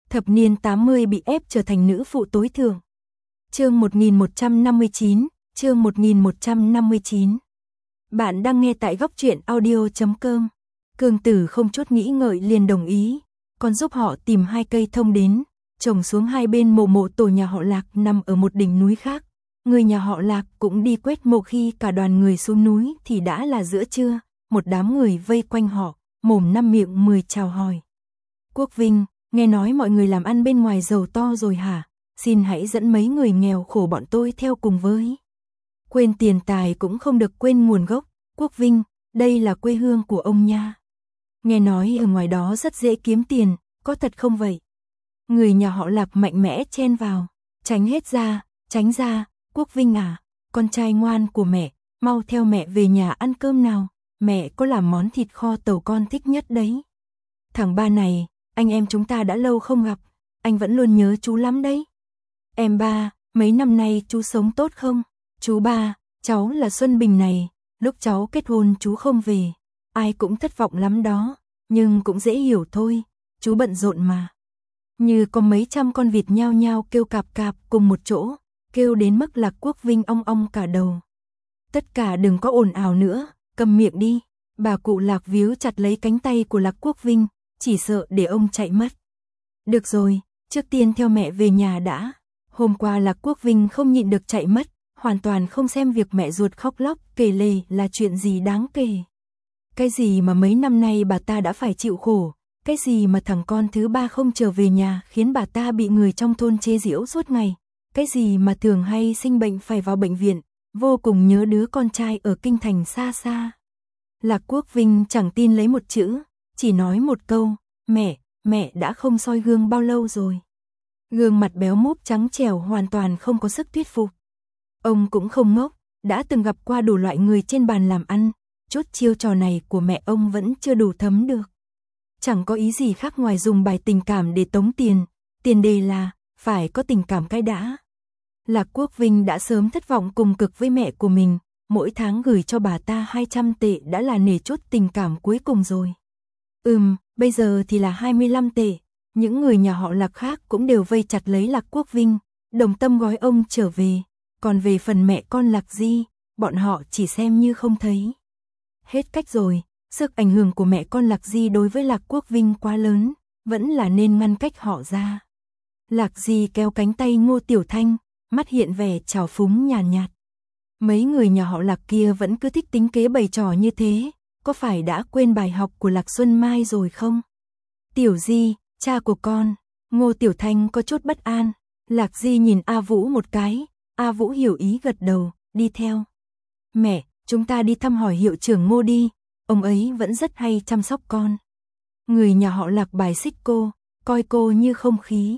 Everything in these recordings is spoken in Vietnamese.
thập niên 80 bị ép trở thành nữ phụ tối thượng. Chương 1159, chương 1159. Bạn đang nghe tại góc truyện audio.com. Cương Tử không chút nghĩ ngợi liền đồng ý, còn giúp họ tìm 2 cây thông đến, trồng xuống hai bên mộ tổ nhà họ Lạc nằm ở một đỉnh núi khác. Người nhà họ Lạc cũng đi quét mộ, khi cả đoàn người xuống núi thì đã là giữa trưa, một đám người vây quanh họ, mồm năm miệng 10 chào hỏi. Quốc Vinh, nghe nói mọi người làm ăn bên ngoài giàu to rồi hả? Xin hãy dẫn mấy người nghèo khổ bọn tôi theo cùng với. Quên tiền tài cũng không được quên nguồn gốc. Quốc Vinh, đây là quê hương của ông nha. Nghe nói ở ngoài đó rất dễ kiếm tiền, có thật không vậy? Người nhà họ Lạc mạnh mẽ chen vào, tránh hết ra, tránh ra. Quốc Vinh à, con trai ngoan của mẹ, mau theo mẹ về nhà ăn cơm nào, mẹ có làm món thịt kho tàu con thích nhất đấy. Thằng Ba này, anh em chúng ta đã lâu không gặp, anh vẫn luôn nhớ chú lắm đấy. Em Ba, mấy năm nay chú sống tốt không? Chú Ba, cháu là Xuân Bình này, lúc cháu kết hôn chú không về, ai cũng thất vọng lắm đó, nhưng cũng dễ hiểu thôi, chú bận rộn mà. Như có mấy trăm con vịt nhao nhao kêu cạp cạp cùng một chỗ, kêu đến mức Lạc Quốc Vinh ong ong cả đầu. Tất cả đừng có ồn ào nữa, cầm miệng đi. Bà cụ Lạc víu chặt lấy cánh tay của Lạc Quốc Vinh, chỉ sợ để ông chạy mất. Được rồi, trước tiên theo mẹ về nhà đã. Hôm qua Lạc Quốc Vinh không nhịn được chạy mất, hoàn toàn không xem việc mẹ ruột khóc lóc kể lể là chuyện gì đáng kể. Cái gì mà mấy năm nay bà ta đã phải chịu khổ, cái gì mà thằng con thứ ba không trở về nhà khiến bà ta bị người trong thôn chế giễu suốt ngày, cái gì mà thường hay sinh bệnh phải vào bệnh viện, vô cùng nhớ đứa con trai ở kinh thành xa xa. Lạc Quốc Vinh chẳng tin lấy một chữ, chỉ nói một câu, mẹ đã không soi gương bao lâu rồi. Gương mặt béo múp trắng trẻo hoàn toàn không có sức thuyết phục. Ông cũng không ngốc, đã từng gặp qua đủ loại người trên bàn làm ăn, chút chiêu trò này của mẹ ông vẫn chưa đủ thấm được. Chẳng có ý gì khác ngoài dùng bài tình cảm để tống tiền, tiền đề là phải có tình cảm cái đã. Lạc Quốc Vinh đã sớm thất vọng cùng cực với mẹ của mình, mỗi tháng gửi cho bà ta 200 tệ đã là nể chút tình cảm cuối cùng rồi. Bây giờ thì là 25 tệ, những người nhà họ Lạc khác cũng đều vây chặt lấy Lạc Quốc Vinh, đồng tâm gói ông trở về, còn về phần mẹ con Lạc Di, bọn họ chỉ xem như không thấy. Hết cách rồi, sức ảnh hưởng của mẹ con Lạc Di đối với Lạc Quốc Vinh quá lớn, vẫn là nên ngăn cách họ ra. Lạc Di kéo cánh tay Ngô Tiểu Thanh, mắt hiện vẻ trào phúng nhàn nhạt. Mấy người nhà họ Lạc kia vẫn cứ thích tính kế bày trò như thế, có phải đã quên bài học của Lạc Xuân Mai rồi không? Tiểu Di, cha của con. Ngô Tiểu Thanh có chút bất an. Lạc Di nhìn A Vũ một cái, A Vũ hiểu ý gật đầu, đi theo. Mẹ, chúng ta đi thăm hỏi hiệu trưởng Ngô đi, ông ấy vẫn rất hay chăm sóc con. Người nhà họ Lạc bài xích cô, coi cô như không khí.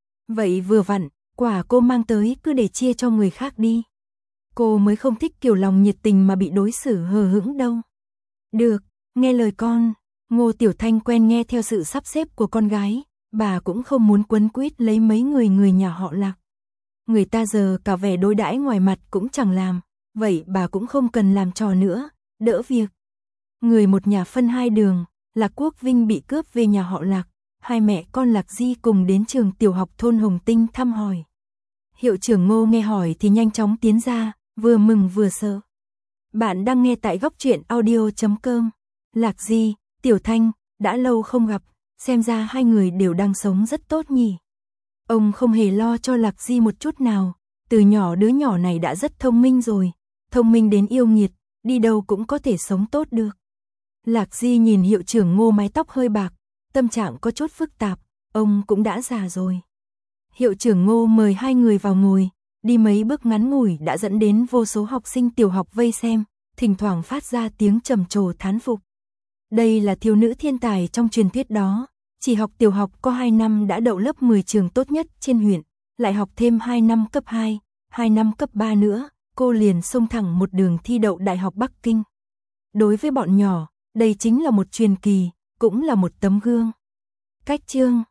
Vậy vừa vặn, quả cô mang tới cứ để chia cho người khác đi. Cô mới không thích kiểu lòng nhiệt tình mà bị đối xử hờ hững đâu. Được, nghe lời con. Ngô Tiểu Thanh quen nghe theo sự sắp xếp của con gái, bà cũng không muốn quấn quýt lấy mấy người nhà họ Lạc. Người ta giờ cả vẻ đối đãi ngoài mặt cũng chẳng làm, vậy bà cũng không cần làm trò nữa, đỡ việc. Người một nhà phân hai đường, Lạc Quốc Vinh bị cướp về nhà họ Lạc, hai mẹ con Lạc Di cùng đến trường tiểu học thôn Hồng Tinh thăm hỏi. Hiệu trưởng Ngô nghe hỏi thì nhanh chóng tiến ra, vừa mừng vừa sợ. Bạn đang nghe tại góc truyện audio.com. Lạc Di, Tiểu Thanh, đã lâu không gặp, xem ra hai người đều đang sống rất tốt nhỉ. Ông không hề lo cho Lạc Di một chút nào, từ nhỏ đứa nhỏ này đã rất thông minh rồi, thông minh đến yêu nghiệt, đi đâu cũng có thể sống tốt được. Lạc Di nhìn hiệu trưởng Ngô mái tóc hơi bạc, tâm trạng có chút phức tạp, ông cũng đã già rồi. Hiệu trưởng Ngô mời hai người vào ngồi, đi mấy bước ngắn ngủi đã dẫn đến vô số học sinh tiểu học vây xem, thỉnh thoảng phát ra tiếng trầm trồ thán phục. Đây là thiếu nữ thiên tài trong truyền thuyết đó, chỉ học tiểu học có 2 năm đã đậu lớp 10 trường tốt nhất trên huyện, lại học thêm 2 năm cấp 2, 2 năm cấp 3 nữa, cô liền xông thẳng một đường thi đậu Đại học Bắc Kinh. Đối với bọn nhỏ, đây chính là một truyền kỳ, cũng là một tấm gương. Cách chương